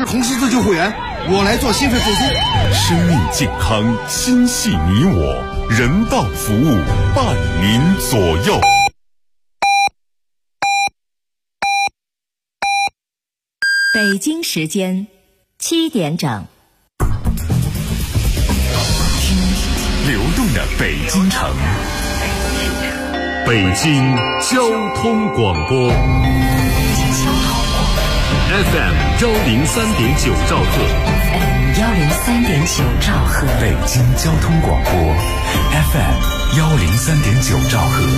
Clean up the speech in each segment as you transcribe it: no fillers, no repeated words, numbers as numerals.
红十字救护员，我来做心肺复苏。 生命健康，心系你我，人道服务，伴您左右。 北京时间7点整。 流动的北京城，北京交通广播 FM 103.9兆赫 103.9兆赫， 北京交通广播 FM 103.9兆赫。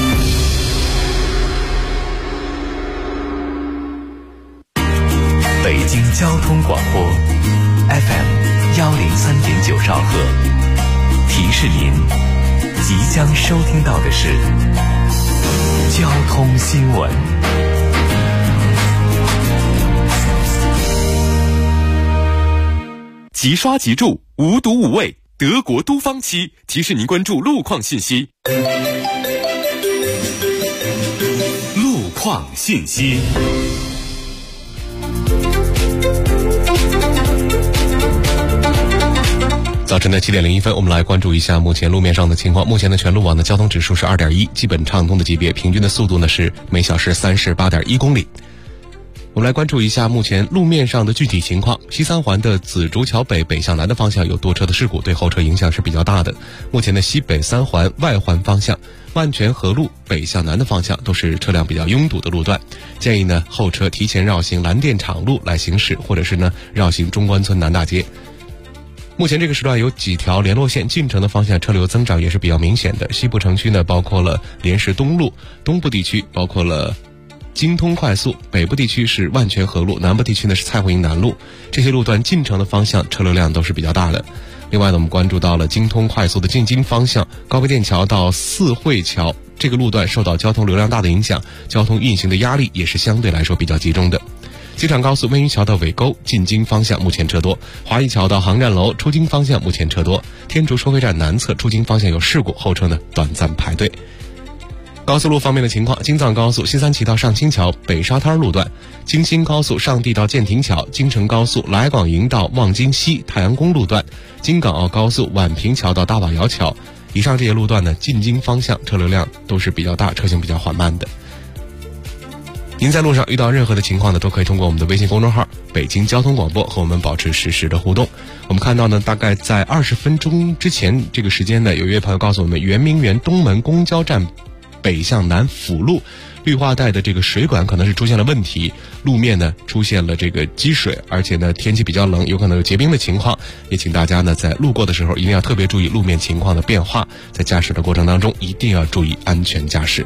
北京交通广播 FM 103.9兆赫，提示您即将收听到的是交通新闻。即刷即注，无毒无味，德国都方漆提示您关注路况信息。路况信息。早晨的7点01分，我们来关注一下目前路面上的情况。目前的全路网的交通指数是 2.1， 基本畅通的级别，平均的速度呢是每小时38.1公里。我们来关注一下目前路面上的具体情况。西三环的紫竹桥北北向南的方向有多车的事故，对后车影响是比较大的。目前的西北三环外环方向、万泉河路北向南的方向都是车辆比较拥堵的路段，建议呢后车提前绕行蓝电厂路来行驶，或者是呢绕行中关村南大街。目前这个时段有几条联络线进城的方向车流增长也是比较明显的。西部城区呢包括了莲石东路，东部地区包括了京通快速，北部地区是万泉河路，南部地区呢是蔡胡营南路，这些路段进城的方向车流量都是比较大的。另外呢，我们关注到了京通快速的进京方向，高碑店桥到四惠桥这个路段受到交通流量大的影响，交通运行的压力也是相对来说比较集中的。机场高速温榆桥到尾沟进京方向目前车多，华谊桥到航站楼出京方向目前车多，天竺收费站南侧出京方向有事故，后车呢短暂排队。高速路方面的情况，京藏高速西三旗到上清桥北沙滩路段，京新高速上地到建亭桥，京承高速来广营到望京西太阳宫路段，京港澳高速宛平桥到大瓦窑桥，以上这些路段呢进京方向车流量都是比较大，车行比较缓慢的。您在路上遇到任何的情况呢，都可以通过我们的微信公众号北京交通广播和我们保持实时的互动。我们看到呢，大概在20分钟之前这个时间呢，有一位朋友告诉我们，圆明园东门公交站北向南辅路绿化带的这个水管可能是出现了问题，路面呢出现了这个积水，而且呢天气比较冷，有可能有结冰的情况，也请大家呢在路过的时候一定要特别注意路面情况的变化，在驾驶的过程当中一定要注意安全驾驶。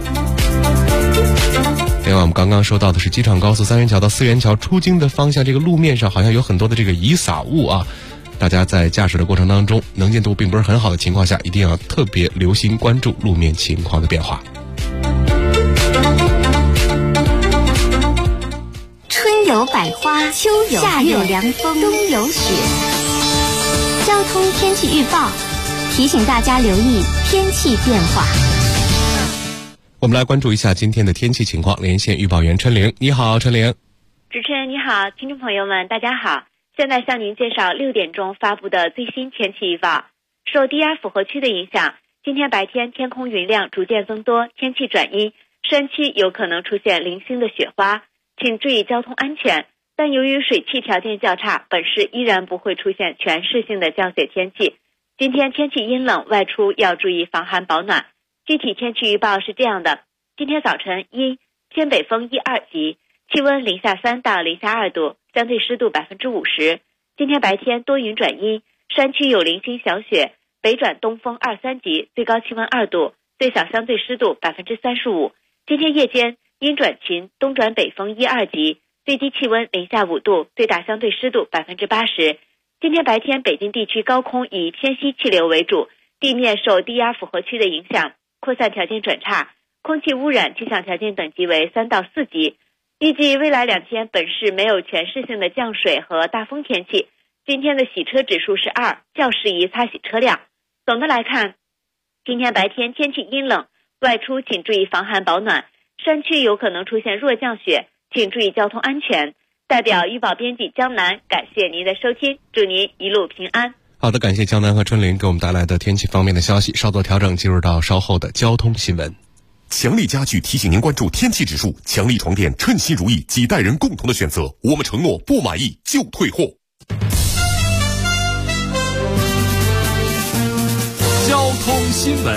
另外我们刚刚说到的是机场高速三元桥到四元桥出京的方向，这个路面上好像有很多的这个遗撒物啊，大家在驾驶的过程当中能见度并不是很好的情况下，一定要特别留心关注路面情况的变化。 春有百花，秋有夏有凉风，冬有雪。交通天气预报提醒大家留意天气变化。 我们来关注一下今天的天气情况，连线预报员陈玲。你好，陈玲。 主持人你好，听众朋友们大家好，现在向您介绍6点钟发布的最新天气预报。受低压符合区的影响，今天白天天空云量逐渐增多，天气转阴，山区有可能出现零星的雪花，请注意交通安全。但由于水汽条件较差，本市依然不会出现全市性的降雪天气。今天天气阴冷，外出要注意防寒保暖。具体天气预报是这样的：今天早晨阴，偏北风1、2级，气温零下3到零下2度，相对湿度50%。今天白天多云转阴，山区有零星小雪，北转东风2、3级，最高气温2度，最小相对湿度35%。今天夜间阴转晴，东转北风1、2级，最低气温零下5度，最大相对湿度80%。今天白天北京地区高空以偏西气流为主，地面受低压符合区的影响，扩散条件转差，空气污染气象条件等级为3到4级。预计未来2天本市没有全市性的降水和大风天气，今天的洗车指数是2，较适宜擦洗车辆。总的来看，今天白天天气阴冷，外出请注意防寒保暖，山区有可能出现弱降雪，请注意交通安全。 代表预报编辑江南，感谢您的收听，祝您一路平安。 好的，感谢江南和春林给我们带来的天气方面的消息。稍作调整，进入到稍后的交通新闻。 强力家具提醒您关注天气指数，强力床垫称心如意，几代人共同的选择，我们承诺不满意就退货。 交通新闻。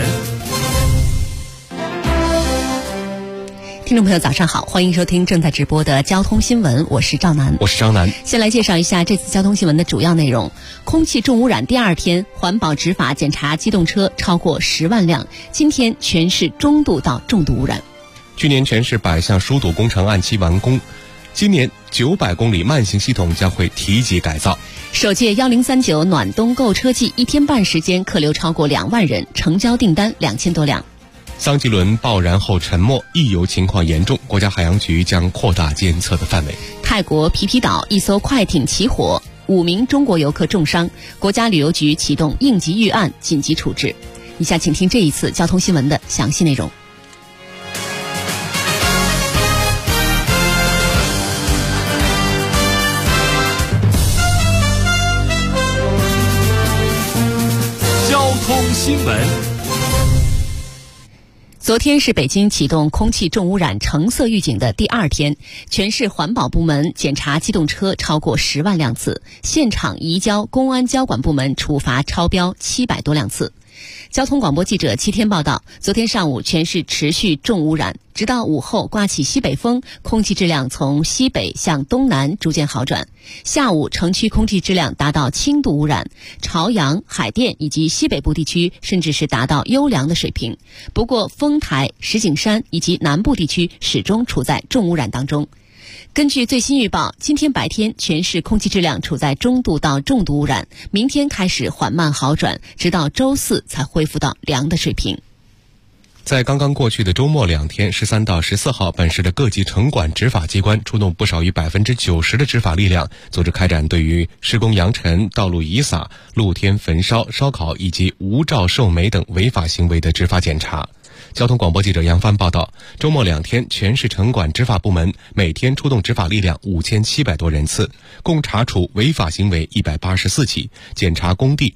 听众朋友早上好，欢迎收听正在直播的交通新闻，我是赵楠， 我是张楠。 先来介绍一下这次交通新闻的主要内容。空气重污染第二天，环保执法检查机动车超过10万辆，今天全市中度到重度污染。 去年全市100项疏堵工程按期完工，今年900公里慢行系统将会提级改造。 首届1039暖冬购车季1天半时间客流超过2万人，成交订单2000多辆。 桑吉轮爆燃后沉没，溢油情况严重，国家海洋局将扩大监测的范围。 泰国皮皮岛一艘快艇起火，5名中国游客重伤，国家旅游局启动应急预案，紧急处置。以下请听这一次交通新闻的详细内容。 交通新闻。 昨天是北京启动空气重污染橙色预警的第2天，全市环保部门检查机动车超过10万辆次，现场移交公安交管部门处罚超标700多辆次。交通广播记者7天报道，昨天上午全市持续重污染，直到午后刮起西北风，空气质量从西北向东南逐渐好转。下午城区空气质量达到轻度污染，朝阳、海淀以及西北部地区甚至是达到优良的水平。不过丰台、石景山以及南部地区始终处在重污染当中。根据最新预报，今天白天全市空气质量处在中度到重度污染，明天开始缓慢好转，直到周4才恢复到良的水平。 在刚刚过去的周末2天，13到14号，本市的各级城管执法机关出动不少于90%的执法力量，组织开展对于施工扬尘、道路遗撒、露天焚烧、烧烤以及无照售煤等违法行为的执法检查。交通广播记者杨帆报道，周末2天，全市城管执法部门每天出动执法力量5700多人次，共查处违法行为184起，检查工地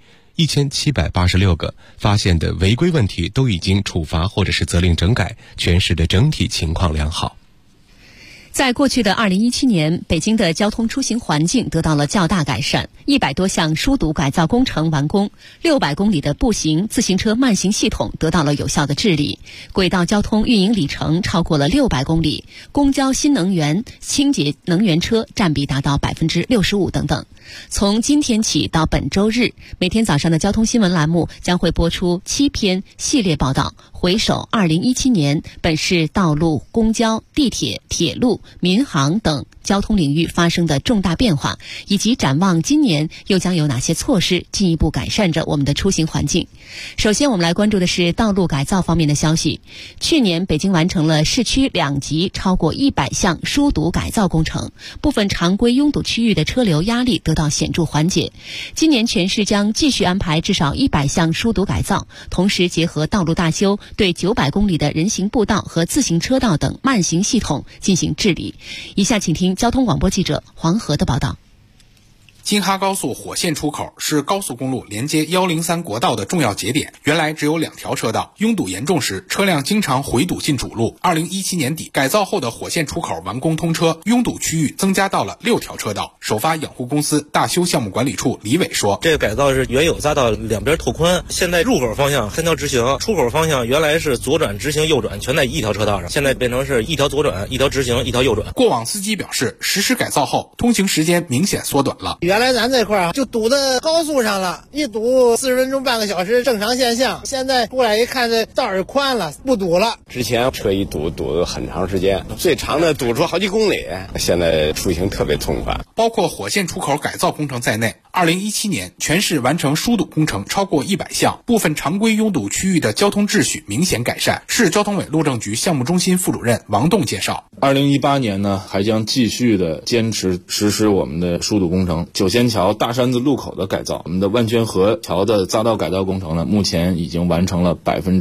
1786个，发现的违规问题都已经处罚或者是责令整改，全市的整体情况良好。 在过去的2017年，北京的交通出行环境得到了较大改善，100多项疏堵改造工程完工，600公里的步行、自行车慢行系统得到了有效的治理，轨道交通运营里程超过了600公里，公交新能源、清洁能源车占比达到65%等等。从今天起到本周日，每天早上的交通新闻栏目将会播出7篇系列报道，回首2017年本市道路、公交、地铁、铁路、民航等交通领域发生的重大变化，以及展望今年又将有哪些措施进一步改善着我们的出行环境。首先我们来关注的是道路改造方面的消息。去年北京完成了市区2级超过100项疏堵改造工程，部分常规拥堵区域的车流压力得到显著缓解。今年全市将继续安排至少100项疏堵改造，同时结合道路大修，对900公里的人行步道和自行车道等慢行系统进行治理。以下请听交通广播记者黄河的报道。 京哈高速火线出口是高速公路连接103国道的重要节点，原来只有2条车道，拥堵严重时车辆经常回堵进主路。2017年底改造后的火线出口完工通车，拥堵区域增加到了6条车道。首发养护公司大修项目管理处李伟说， 这个改造是原有匝道两边拓宽，现在入口方向3条直行，出口方向原来是左转、直行、右转全在1条车道上，现在变成是1条左转、1条直行、1条右转。 过往司机表示，实施改造后通行时间明显缩短了。 原来咱这块就堵在高速上了，一堵40分钟半个小时正常现象，现在过来一看这道儿宽了，不堵了。 之前车一堵很长时间，最长的堵出好几公里，现在出行特别痛快。 包括火线出口改造工程在内 2017年全市完成疏堵工程超过100项，部分常规拥堵区域的交通秩序明显改善。市交通委路政局项目中心副主任王栋介绍 ，2018年呢还将继续的坚持实施我们的疏堵工程。九仙桥大山子路口的改造，我们的万泉河桥的匝道改造工程呢，目前已经完成了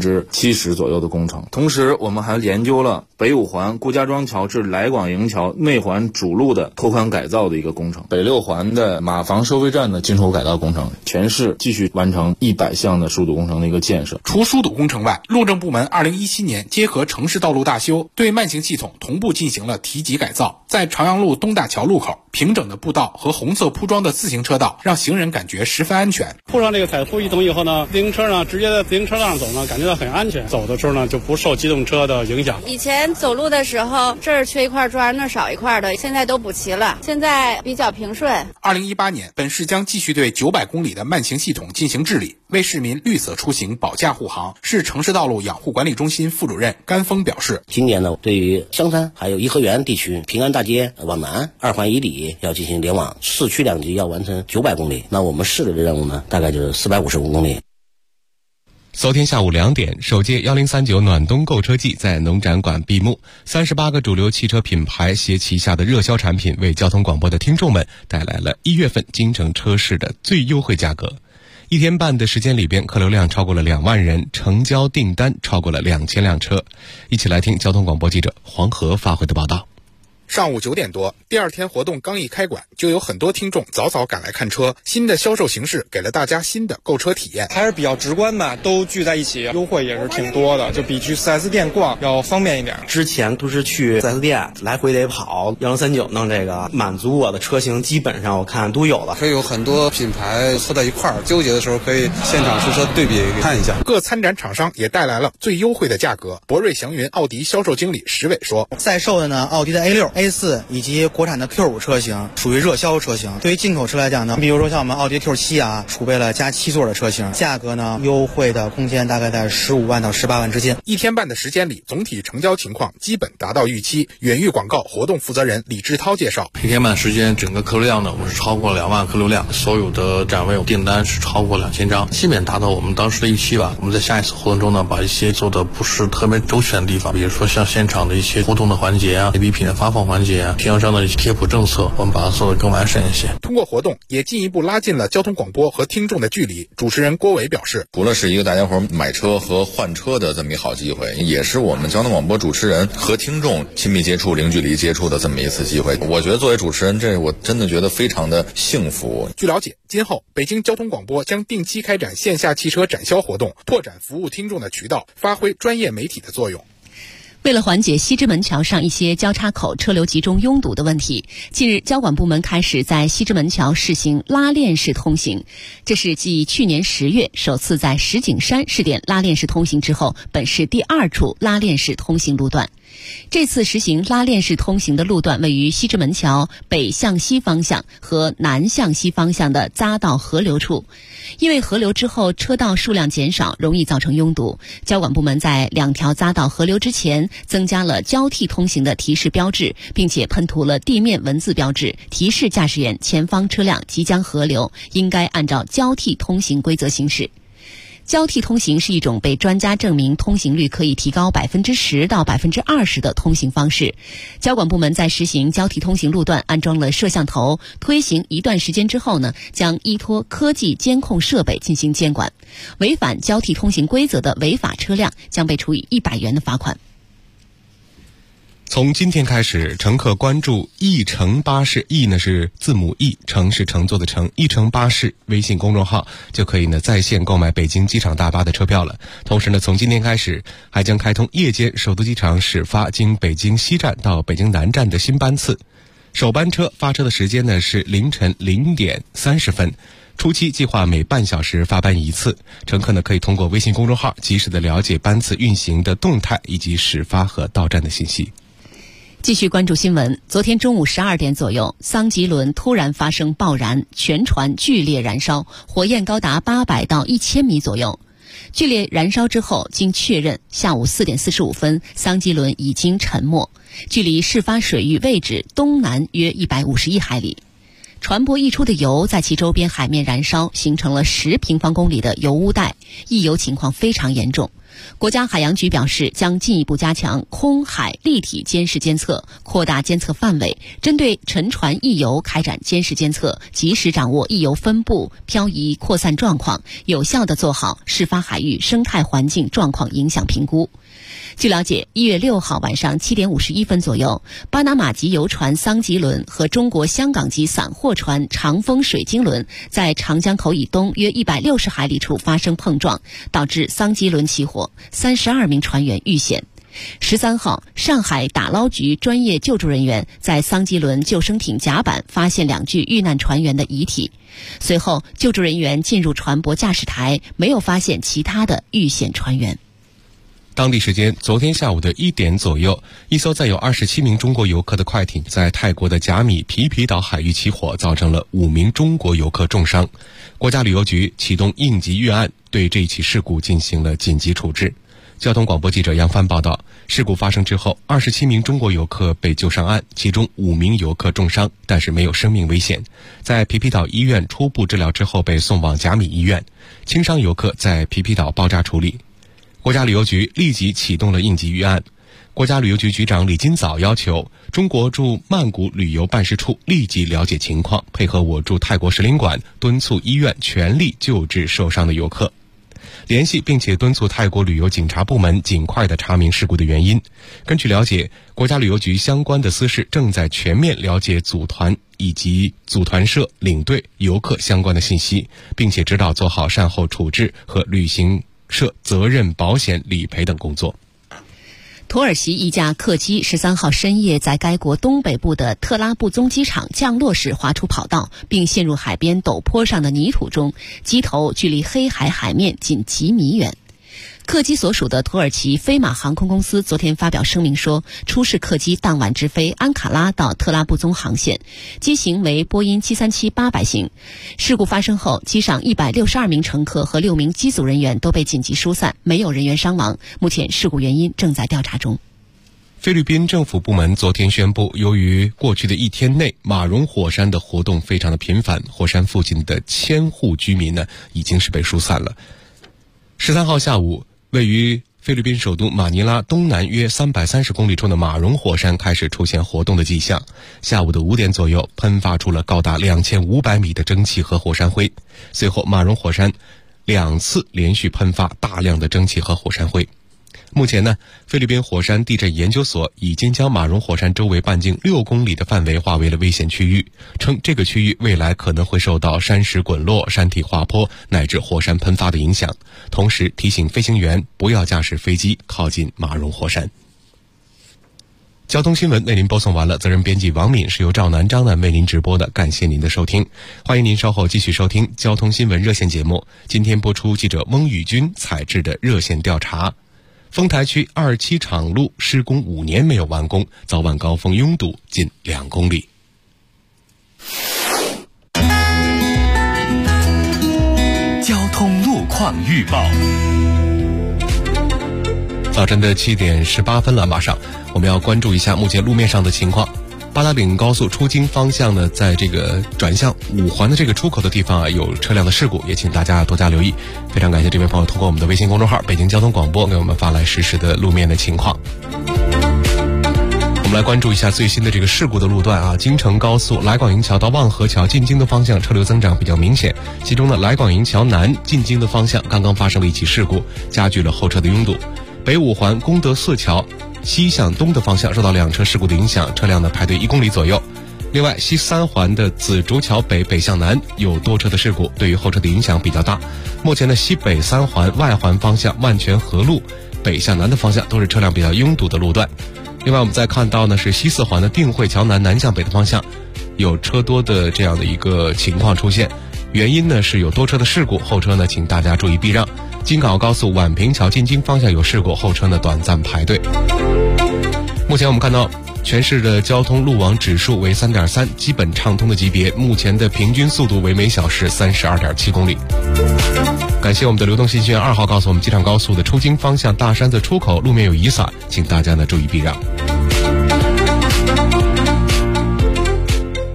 70%左右的工程。同时我们还研究了北五环顾家庄桥至来广营桥内环主路的拓宽改造的一个工程，北六环的马房收费站的进出口改造工程，全市继续完成100项的疏堵工程的一个建设。 除疏堵工程外，路政部门2017年结合城市道路大修，对慢行系统同步进行了提级改造。在朝阳路东大桥路口，平整的步道和红色铺装的自行车道，让行人感觉十分安全。 铺上这个彩铺系统以后呢，自行车呢直接在自行车道上走呢，感觉到很安全，走的时候呢就不受机动车的影响。 以前走路的时候，这儿缺一块砖，那儿少一块的，现在都补齐了，现在比较平顺。 2018年，本市将继续对900公里的慢行系统进行治理，为市民绿色出行保驾护航。市城市道路养护管理中心副主任甘峰表示， 今年呢，对于香山还有颐和园地区平安大街往南2环以里要进行联网，市区两级要完成900公里，那我们市的任务呢，大概就是455公里。 昨天下午2点，首届1039暖冬购车季在农展馆闭幕。38个主流汽车品牌携旗下的热销产品，为交通广播的听众们带来了1月份京城车市的最优惠价格。1天半的时间里边，客流量超过了2万人，成交订单超过了2000辆车。一起来听交通广播记者黄河发回的报道。 上午9点多，第2天活动刚一开馆，就有很多听众早早赶来看车。新的销售形式给了大家新的购车体验， 还是比较直观吧，都聚在一起，优惠也是挺多的，就比去 4S 店逛要方便一点。 之前都是去 4S 店来回得跑，1039弄这个满足我的车型，基本上我看都有了。 可以有很多品牌凑在一块儿，纠结的时候可以现场试车对比看一下。 各参展厂商也带来了最优惠的价格。博瑞祥云奥迪销售经理石伟说， 在售的呢，奥迪的 A6、A4 以及国产的 Q5 车型属于热销车型。对于进口车来讲呢，比如说像我们奥迪 Q7 啊，储备了加7座的车型，价格呢优惠的空间大概在15万到18万之间。 1天半的时间里，总体成交情况基本达到预期。远域广告活动负责人李志涛介绍， 1天半时间整个客流量呢，我们是超过2万客流量，所有的展位订单是超过2000张，基本达到我们当时的预期吧。我们在下一次活动中呢，把一些做的不是特别周全的地方，比如说像现场的一些互动的环节啊，礼品的发放环节啊，经销商的贴谱政策，我们把它做得更完善一些。 通过活动也进一步拉近了交通广播和听众的距离。主持人郭伟表示， 除了是一个大家伙买车和换车的这么一好机会，也是我们交通广播主持人和听众亲密接触、零距离接触的这么一次机会。我觉得作为主持人，这我真的觉得非常的幸福。 据了解，今后北京交通广播将定期开展线下汽车展销活动，拓展服务听众的渠道，发挥专业媒体的作用。 为了缓解西直门桥上一些交叉口车流集中拥堵的问题，近日交管部门开始在西直门桥试行拉链式通行。这是继去年10月首次在石景山试点拉链式通行之后，本市第2处拉链式通行路段。这次实行拉链式通行的路段位于西直门桥北向西方向和南向西方向的匝道合流处。因为合流之后车道数量减少，容易造成拥堵，交管部门在2条匝道合流之前增加了交替通行的提示标志，并且喷涂了地面文字标志，提示驾驶员前方车辆即将合流，应该按照交替通行规则行驶。交替通行是一种被专家证明通行率可以提高10%到20%的通行方式。交管部门在实行交替通行路段安装了摄像头，推行一段时间之后呢，将依托科技监控设备进行监管。违反交替通行规则的违法车辆将被处以100元的罚款。 从今天开始，乘客关注一乘巴士，一呢是字母 E， 乘是乘坐的乘，一乘巴士微信公众号就可以呢在线购买北京机场大巴的车票了。同时呢，从今天开始还将开通夜间首都机场始发经北京西站到北京南站的新班次。首班车发车的时间呢是凌晨0点30分。初期计划每半小时发班1次，乘客呢可以通过微信公众号及时的了解班次运行的动态以及始发和到站的信息。 继续关注新闻。昨天中午12点左右，桑吉轮突然发生爆燃，全船剧烈燃烧，火焰高达800到1000米左右。剧烈燃烧之后，经确认，下午4点45分，桑吉轮已经沉没，距离事发水域位置东南约151海里。 船舶溢出的油在其周边海面燃烧，形成了10平方公里的油污带，溢油情况非常严重。国家海洋局表示，将进一步加强空海立体监视监测，扩大监测范围，针对沉船溢油开展监视监测，及时掌握溢油分布、漂移扩散状况，有效地做好事发海域生态环境状况影响评估。据了解，1月6号晚上7点51分左右，巴拿马籍游船桑吉轮和中国香港籍散货船长风水晶轮在长江口以东约160海里处发生碰撞，导致桑吉轮起火，32名船员遇险。13号，上海打捞局专业救助人员在桑吉轮救生艇甲板发现2具遇难船员的遗体。随后，救助人员进入船舶驾驶台，没有发现其他的遇险船员。 当地时间昨天下午的1点左右，一艘载有27名中国游客的快艇在泰国的甲米皮皮岛海域起火，造成了5名中国游客重伤。国家旅游局启动应急预案，对这起事故进行了紧急处置。交通广播记者杨帆报道，事故发生之后，27名中国游客被救上岸，其中5名游客重伤，但是没有生命危险，在皮皮岛医院初步治疗之后被送往甲米医院，轻伤游客在皮皮岛包扎处理。国家旅游局立即启动了应急预案。国家旅游局局长李金早要求中国驻曼谷旅游办事处立即了解情况，配合我驻泰国使领馆，敦促医院全力救治受伤的游客，联系并且敦促泰国旅游警察部门尽快地查明事故的原因。根据了解，国家旅游局相关的司室正在全面了解组团以及组团社、领队、游客相关的信息，并且指导做好善后处置和旅行社责任保险理赔等工作。 土耳其一架客机13号深夜在该国东北部的特拉布宗机场降落时滑出跑道，并陷入海边陡坡上的泥土中，机头距离黑海海面仅几米远。客机所属的土耳其飞马航空公司昨天发表声明说，出事客机当晚直飞安卡拉到特拉布宗航线，机型为波音737-800型。事故发生后，机上162名乘客和6名机组人员都被紧急疏散，没有人员伤亡。目前事故原因正在调查中。 菲律宾政府部门昨天宣布，由于过去的1天内马荣火山的活动非常的频繁，火山附近的1000户居民呢已经是被疏散了。13号下午，位于菲律宾首都马尼拉东南约330公里处的马荣火山开始出现活动的迹象。下午的5点左右，喷发出了高达2500米的蒸汽和火山灰。随后，马荣火山2次连续喷发大量的蒸汽和火山灰。目前呢，菲律宾火山地震研究所已经将马荣火山周围半径6公里的范围划为了危险区域，称这个区域未来可能会受到山石滚落、山体滑坡乃至火山喷发的影响，同时提醒飞行员不要驾驶飞机靠近马荣火山。交通新闻为您播送完了，责任编辑王敏，是由赵南章呢为您直播的，感谢您的收听，欢迎您稍后继续收听交通新闻热线节目。今天播出记者翁宇军采制的热线调查。丰台区27厂路施工5年没有完工，早晚高峰拥堵近2公里。 交通路况预报。 早晨的7点18分了，马上我们要关注一下目前路面上的情况。八达岭高速出京方向呢，在这个转向5环的这个出口的地方啊，有车辆的事故，也请大家多加留意。非常感谢这位朋友通过我们的微信公众号北京交通广播给我们发来实时的路面的情况。我们来关注一下最新的这个事故的路段啊，京承高速来广营桥到望河桥进京的方向车流增长比较明显，其中呢来广营桥南进京的方向刚刚发生了一起事故，加剧了后车的拥堵。北5环功德寺桥西向东的方向受到2车事故的影响，车辆呢排队1公里左右。另外，西3环的紫竹桥北北向南有多车的事故，对于后车的影响比较大。目前的西北3环外环方向万泉河路北向南的方向都是车辆比较拥堵的路段。另外，我们再看到呢是西4环的定慧桥南南向北的方向有车多的这样的一个情况出现，原因呢是有多车的事故，后车呢请大家注意避让。京港澳高速宛平桥进京方向有事故，后车呢短暂排队。目前我们看到全市的交通路网指数为 3.3， 基本畅通的级别，目前的平均速度为每小时 32.7 公里。感谢我们的流动信息员2号告诉我们，机场高速的出京方向大山子出口路面有雨伞，请大家呢注意避让。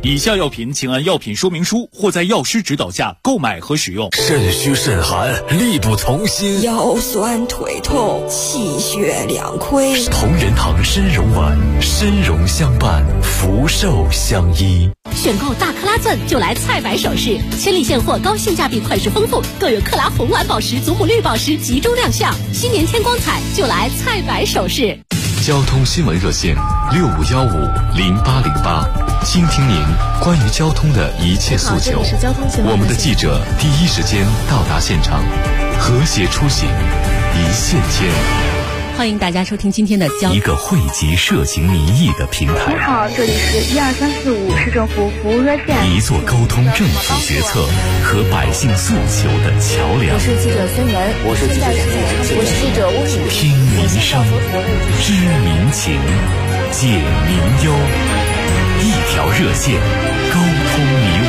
以下药品请按药品说明书或在药师指导下购买和使用。 肾虚肾寒，力不从心， 腰酸腿痛，气血两亏。 同仁堂参茸丸，参茸相伴，福寿相依。 选购大克拉钻就来菜百首饰，千里现货，高性价比，款式丰富，更有克拉红蓝宝石、祖母绿宝石集中亮相。新年添光彩，就来菜百首饰。 交通新闻热线65150808，倾听您关于交通的一切诉求。我们的记者第一时间到达现场，和谐出行，一线牵。 欢迎大家收听今天的一个汇集社情民意的平台。 你好，这里是12345市政府服务热线。 一座沟通政府决策和百姓诉求的桥梁。 我是记者孙文， 我是记者翁宇。 听民声，知民情，解民忧，一条热线，沟通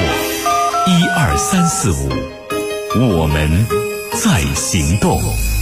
你我。12345，我们在行动。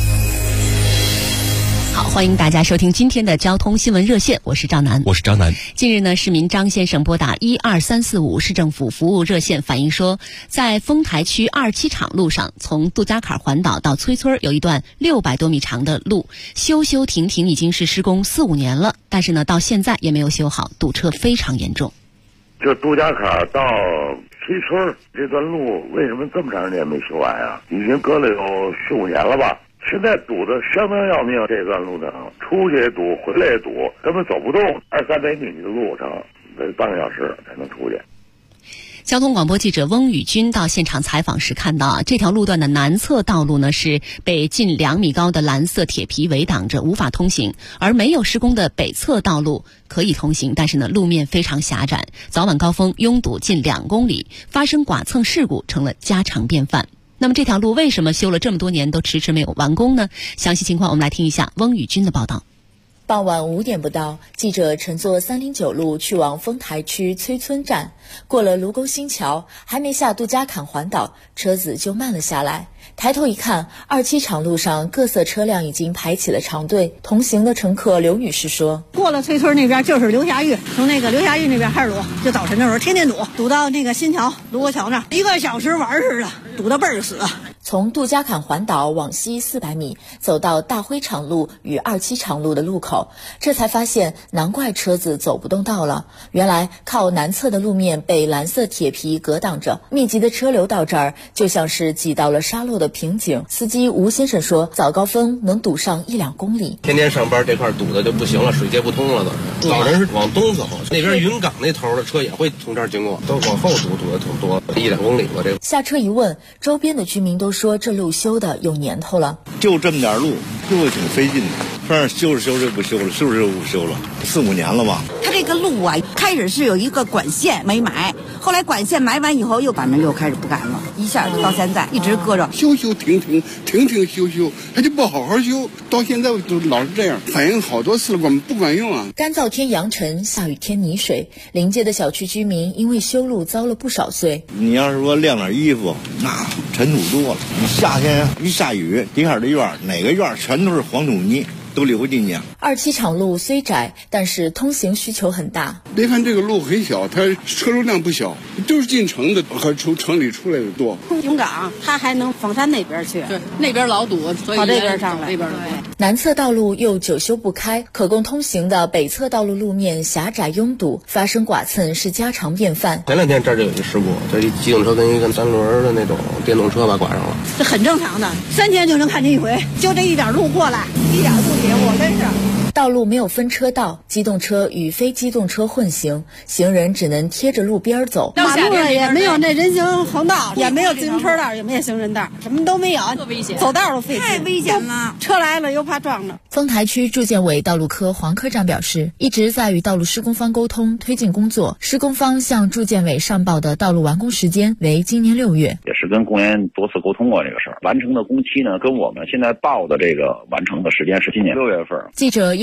好，欢迎大家收听今天的交通新闻热线，我是赵楠。 我是张楠。 近日呢，市民张先生拨打12345市政府服务热线反映说，在丰台区27厂路上，从杜家坎环岛到崔村有一段600多米长的路，修停已经是施工4、5年了，但是呢，到现在也没有修好，堵车非常严重。 就杜家坎到崔村这段路，为什么这么长时间没修完啊？已经隔了有4、5年了吧？现在堵得相当要命，这段路程出去也堵，回来也堵，根本走不动，200-300米的路程，得半个小时才能出去。 交通广播记者翁宇军到现场采访时看到这条路段的南侧道路呢是被近2米高的蓝色铁皮围挡着，无法通行，而没有施工的北侧道路可以通行，但是呢路面非常狭窄，早晚高峰拥堵近2公里，发生剐蹭事故成了家常便饭。那么这条路为什么修了这么多年都迟迟没有完工呢？详细情况我们来听一下翁宇军的报道。 傍晚5点不到，记者乘坐309路去往丰台区崔村站，过了卢沟新桥，还没下杜家坎环岛，车子就慢了下来。抬头一看，27厂路上各色车辆已经排起了长队。同行的乘客刘女士说：“ 过了崔村那边就是流霞峪，从那个流霞峪那边开始堵，就早晨的时候天天堵到那个新桥卢沟桥那儿，1个小时玩似的，堵得倍儿死。” 从杜家坎环岛往西400米，走到大辉厂路与27厂路的路口，这才发现难怪车子走不动道了。原来靠南侧的路面被蓝色铁皮隔挡着，密集的车流到这儿就像是挤到了沙漏的瓶颈。司机吴先生说，早高峰能堵上1-2公里。 天天上班这块堵的就不行了，水泄不通了都。早晨是往东走，那边云岗那头的车也会从这儿经过，都往后堵的挺多，1-2公里吧。这下车一问，周边的居民都说这路修的有年头了， 就这么点路，修的挺费劲的。反正修着修着不修了，修着修着不修了，4、5年了吧。 他这个路啊，开始是有一个管线没埋，后来管线埋完以后，反正又开始不干了，一下到现在一直搁着， 修停修，他就不好好修，到现在就老是这样，反映好多次了，不管用啊。 干燥天扬尘，下雨天泥水，临街的小区居民因为修路遭了不少罪。 你要是说晾点衣服，那尘土多了。你夏天一下雨，底下的院哪个院全都是黄土泥。都流进去。 27厂路虽窄，但是通行需求很大。 别看这个路很小，它车流量不小，都是进城的和从城里出来的多。 云岗它还能放山那边去， 对，那边老堵，所以跑这边上来。 这边南侧道路又久修不开，可供通行的北侧道路路面狭窄拥堵，发生剐蹭是家常便饭。 前2天这儿就有一事故，这一机动车跟一个3轮的那种电动车把剐上了， 这很正常的，3天就能看见一回，就这一点路过来，一点不解，我真是。 道路没有分车道，机动车与非机动车混行，行人只能贴着路边走。 马路上也没有那人行横道，也没有自行车道，也没有行人道，什么都没有， 特危险， 走道都费劲， 太危险了，车来了又怕撞着。 丰台区住建委道路科黄科长表示，一直在与道路施工方沟通推进工作，施工方向住建委上报的道路完工时间为今年6月， 也是跟工研多次沟通过这个事儿。完成的工期呢，跟我们现在报的这个完成的时间是今年6月份。 记者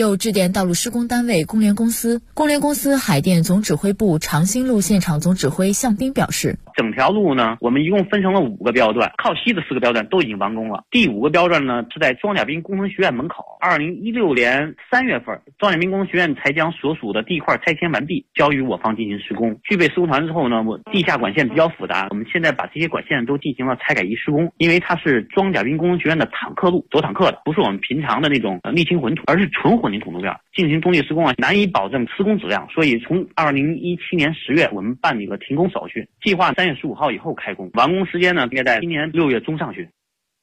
又致电道路施工单位工联公司。工联公司海淀总指挥部长兴路现场总指挥向斌表示， 整条路呢，我们一共分成了5个标段，靠西的4个标段都已经完工了。第5个标段呢，是在装甲兵工程学院门口。2016年3月份，装甲兵工程学院才将所属的地块拆迁完毕，交于我方进行施工。具备施工团之后呢，地下管线比较复杂，我们现在把这些管线都进行了拆改移施工，因为它是装甲兵工程学院的坦克路，走坦克的，不是我们平常的那种沥青混土，而是纯混凝土路面。进行中介施工难以保证施工质量，所以从2017年10月我们办理了停工手续，计划3月15号以后开工，完工时间呢应该在今年6月中上旬。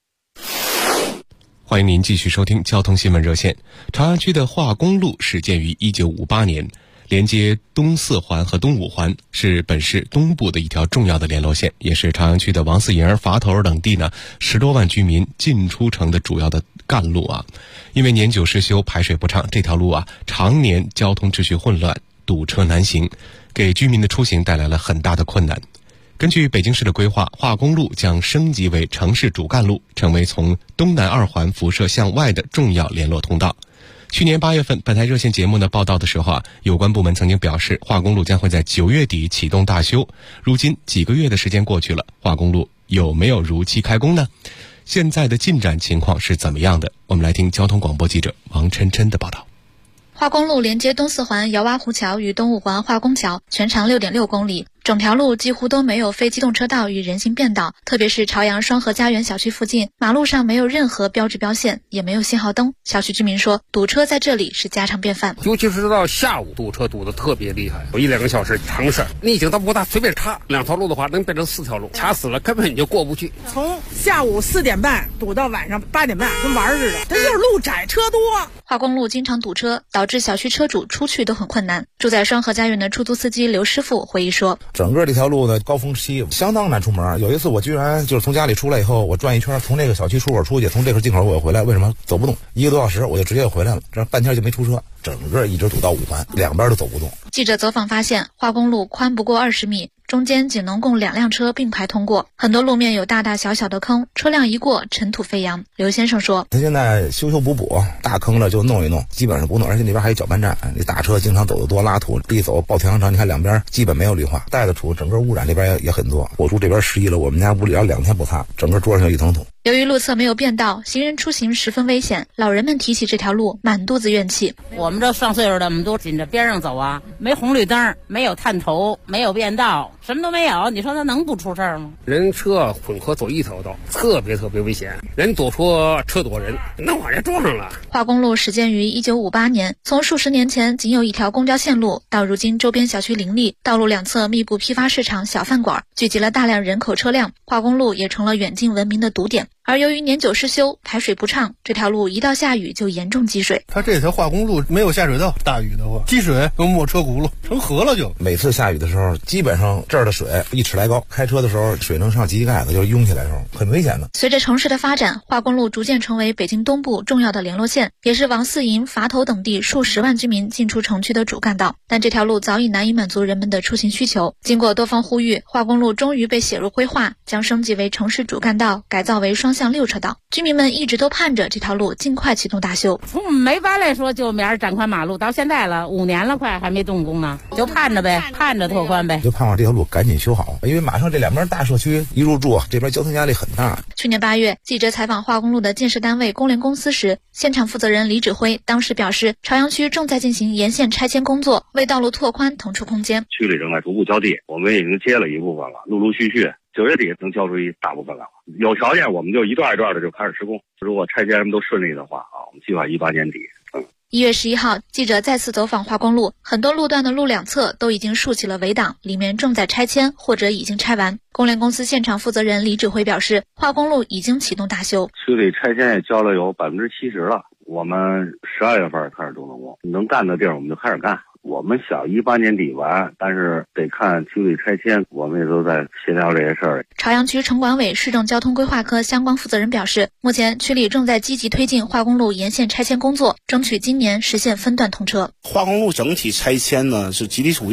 欢迎您继续收听交通新闻热线。朝阳区的化工路始建于1958年，连接东4环和东5环，是本市东部的一条重要的联络线，也是朝阳区的王四营、垡头等地呢10多万居民进出城的主要的干路啊。因为年久失修、排水不畅，这条路啊常年交通秩序混乱，堵车难行，给居民的出行带来了很大的困难。根据北京市的规划，化工路将升级为城市主干路，成为从东南2环辐射向外的重要联络通道。去年8月份，本台热线节目呢报道的时候啊，有关部门曾经表示，化工路将会在9月底启动大修。如今几个月的时间过去了，化工路有没有如期开工呢？现在的进展情况是怎么样的？我们来听交通广播记者王琛琛的报道。 化工路连接东4环窑洼湖桥与东5环化工桥，全长6.6公里。整条路几乎都没有非机动车道与人行便道，特别是朝阳双河家园小区附近，马路上没有任何标志标线，也没有信号灯。小区居民说，堵车在这里是家常便饭， 尤其是到下午堵车堵得特别厉害，有1-2个小时常事。逆境它不大，随便插2条路的话，能变成4条路，卡死了根本你就过不去。 从下午4点半堵到晚上8点半，跟玩似的。它就是路窄车多。 化工路经常堵车，导致小区车主出去都很困难。住在双河家园的出租司机刘师傅回忆说， 整个这条路呢，高峰期相当难出门。有一次我居然就是从家里出来以后，我转一圈，从这个小区出口出去，从这个进口我又回来，为什么走不动？1个多小时我就直接回来了，这半天就没出车，整个一直堵到5环，两边都走不动。 记者走访发现，化工路宽不过20米，中间仅能供2辆车并排通过，很多路面有大大小小的坑，车辆一过尘土飞扬。刘先生说， 他现在修修补补，大坑了就弄一弄，基本上不弄，而且那边还有搅拌站，那大车经常走得多，拉土一走爆条长，你看两边基本没有绿化，带的土整个污染这边也很多。我住这边11楼，我们家屋里要2天不擦，整个桌上有一层土。 由于路侧没有便道，行人出行十分危险，老人们提起这条路满肚子怨气。 我们这上岁数的，我们都紧着边上走啊，没红绿灯，没有探头，没有便道，什么都没有，你说他能不出事吗？ 人车混合走一条道，特别危险，人躲车，车躲人，那往这撞上了。 化工路始建于1958年，从数十年前仅有一条公交线路，到如今周边小区林立，道路两侧密布批发市场、小饭馆，聚集了大量人口车辆，化工路也成了远近闻名的堵点。而由于年久失修，排水不畅，这条路一到下雨就严重积水。 它这条化工路没有下水道，大雨的话积水能没车轱辘成河了就。 每次下雨的时候，基本上这儿的水1尺来高，开车的时候水能上膝盖子，就是涌起来的时候很危险的。 随着城市的发展，化工路逐渐成为北京东部重要的联络线，也是王四营、垡头等地数10万居民进出城区的主干道。但这条路早已难以满足人们的出行需求。经过多方呼吁，化工路终于被写入规划，将升级为城市主干道，改造为双向6车道。居民们一直都盼着这条路尽快启动大修。 从我们没法来说，就明儿展宽马路，到现在了5年了，快还没动工呢，就盼着呗，盼着拓宽呗， 就盼望这条路赶紧修好，因为马上这两边大社区一入驻，这边交通压力很大。 去年8月，记者采访化工路的建设单位工联公司时，现场负责人李指挥当时表示，朝阳区正在进行沿线拆迁工作，为道路拓宽腾出空间。 区里正在逐步交地，我们已经接了一部分了，陆陆续续9月底能交出一大部分来了。有条件我们就一段一段的就开始施工，如果拆迁什么都顺利的话我们计划18年底。 1月11号，记者再次走访化工路，很多路段的路两侧都已经竖起了围挡，里面正在拆迁或者已经拆完。工联公司现场负责人李指挥表示，化工路已经启动大修， 区里拆迁也交了有70%了，我们12月份开始动工，能干的地儿我们就开始干。我们想18年底完，但是得看区里拆迁，我们也都在协调这些事儿。 朝阳区城管委市政交通规划科相关负责人表示，目前区里正在积极推进化工路沿线拆迁工作，争取今年实现分段通车。 化工路整体拆迁呢是集体属